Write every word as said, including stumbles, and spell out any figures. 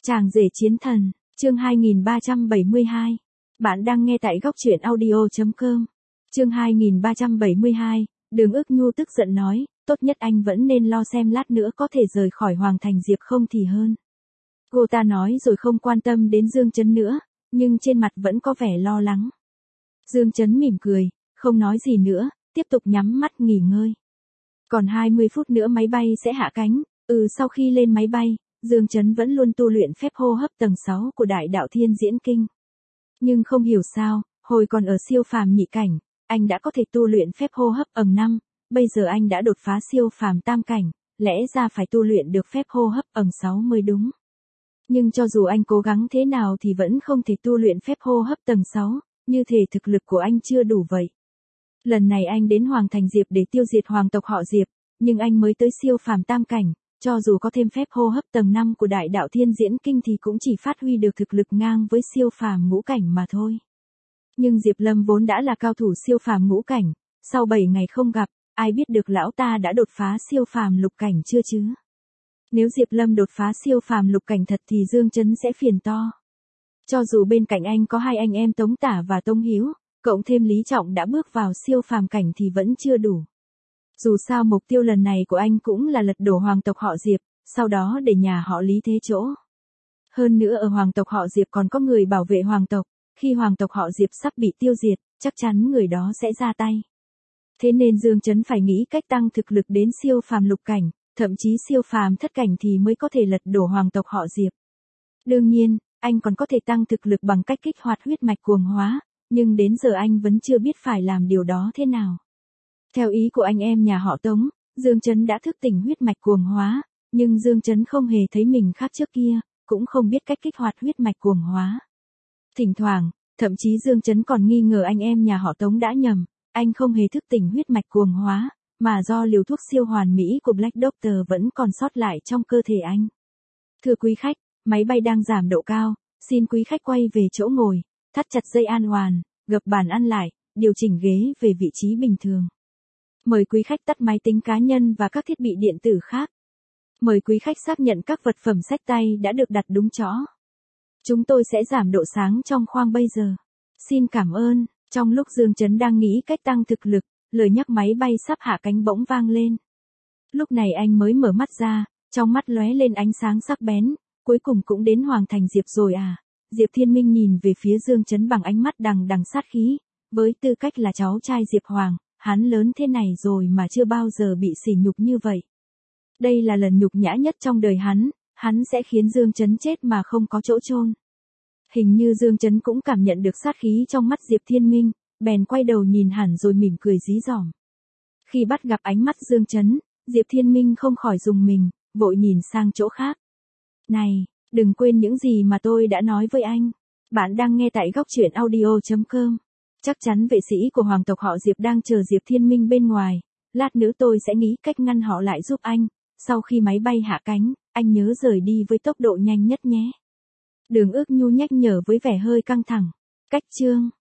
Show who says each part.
Speaker 1: Chàng rể chiến thần, chương hai nghìn ba trăm bảy mươi hai. Bạn đang nghe tại góc truyện audio chấm com. Chương hai nghìn ba trăm bảy mươi hai, Đường Ước Nhu tức giận nói, tốt nhất anh vẫn nên lo xem lát nữa có thể rời khỏi Hoàng Thành Diệp không thì hơn. Cô ta nói rồi không quan tâm đến Dương Chấn nữa, nhưng trên mặt vẫn có vẻ lo lắng. Dương Chấn mỉm cười, không nói gì nữa, tiếp tục nhắm mắt nghỉ ngơi. Còn hai mươi phút nữa máy bay sẽ hạ cánh, ừ sau khi lên máy bay, Dương Chấn vẫn luôn tu luyện phép hô hấp tầng sáu của Đại Đạo Thiên Diễn Kinh. Nhưng không hiểu sao, hồi còn ở siêu phàm nhị cảnh, anh đã có thể tu luyện phép hô hấp ầng năm, bây giờ anh đã đột phá siêu phàm tam cảnh, lẽ ra phải tu luyện được phép hô hấp ầng sáu mới đúng. Nhưng cho dù anh cố gắng thế nào thì vẫn không thể tu luyện phép hô hấp tầng sáu, như thể thực lực của anh chưa đủ vậy. Lần này anh đến Hoàng Thành Diệp để tiêu diệt hoàng tộc họ Diệp, nhưng anh mới tới siêu phàm tam cảnh, cho dù có thêm phép hô hấp tầng năm của Đại Đạo Thiên Diễn Kinh thì cũng chỉ phát huy được thực lực ngang với siêu phàm ngũ cảnh mà thôi. Nhưng Diệp Lâm vốn đã là cao thủ siêu phàm ngũ cảnh, sau bảy ngày không gặp, ai biết được lão ta đã đột phá siêu phàm lục cảnh chưa chứ? Nếu Diệp Lâm đột phá siêu phàm lục cảnh thật thì Dương Chấn sẽ phiền to. Cho dù bên cạnh anh có hai anh em Tống Tả và Tống Hiếu, cộng thêm Lý Trọng đã bước vào siêu phàm cảnh thì vẫn chưa đủ. Dù sao mục tiêu lần này của anh cũng là lật đổ hoàng tộc họ Diệp, sau đó để nhà họ Lý thế chỗ. Hơn nữa ở hoàng tộc họ Diệp còn có người bảo vệ hoàng tộc, khi hoàng tộc họ Diệp sắp bị tiêu diệt, chắc chắn người đó sẽ ra tay. Thế nên Dương Chấn phải nghĩ cách tăng thực lực đến siêu phàm lục cảnh, thậm chí siêu phàm thất cảnh thì mới có thể lật đổ hoàng tộc họ Diệp. Đương nhiên, anh còn có thể tăng thực lực bằng cách kích hoạt huyết mạch cuồng hóa, nhưng đến giờ anh vẫn chưa biết phải làm điều đó thế nào. Theo ý của anh em nhà họ Tống, Dương Chấn đã thức tỉnh huyết mạch cuồng hóa, nhưng Dương Chấn không hề thấy mình khác trước kia, cũng không biết cách kích hoạt huyết mạch cuồng hóa. Thỉnh thoảng, thậm chí Dương Chấn còn nghi ngờ anh em nhà họ Tống đã nhầm, anh không hề thức tỉnh huyết mạch cuồng hóa, mà do liều thuốc siêu hoàn mỹ của Black Doctor vẫn còn sót lại trong cơ thể anh. Thưa quý khách, máy bay đang giảm độ cao, xin quý khách quay về chỗ ngồi, thắt chặt dây an toàn, gập bàn ăn lại, điều chỉnh ghế về vị trí bình thường. Mời quý khách tắt máy tính cá nhân và các thiết bị điện tử khác. Mời quý khách xác nhận các vật phẩm xách tay đã được đặt đúng chỗ. Chúng tôi sẽ giảm độ sáng trong khoang bây giờ. Xin cảm ơn. Trong lúc Dương Chấn đang nghĩ cách tăng thực lực, lời nhắc máy bay sắp hạ cánh bỗng vang lên. Lúc này anh mới mở mắt ra, trong mắt lóe lên ánh sáng sắc bén, cuối cùng cũng đến Hoàng Thành Diệp rồi à. Diệp Thiên Minh nhìn về phía Dương Chấn bằng ánh mắt đằng đằng sát khí, với tư cách là cháu trai Diệp Hoàng, hắn lớn thế này rồi mà chưa bao giờ bị sỉ nhục như vậy. Đây là lần nhục nhã nhất trong đời hắn, hắn sẽ khiến Dương Chấn chết mà không có chỗ chôn. Hình như Dương Chấn cũng cảm nhận được sát khí trong mắt Diệp Thiên Minh, bèn quay đầu nhìn hẳn rồi mỉm cười dí dỏm. Khi bắt gặp ánh mắt Dương Chấn, Diệp Thiên Minh không khỏi rùng mình, vội nhìn sang chỗ khác. Này, đừng quên những gì mà tôi đã nói với anh. Bạn đang nghe tại góc truyện audio chấm com. Chắc chắn vệ sĩ của hoàng tộc họ Diệp đang chờ Diệp Thiên Minh bên ngoài, lát nữa tôi sẽ nghĩ cách ngăn họ lại giúp anh, sau khi máy bay hạ cánh, anh nhớ rời đi với tốc độ nhanh nhất nhé. Đường Ước Nhu nhắc nhở với vẻ hơi căng thẳng. Cách chương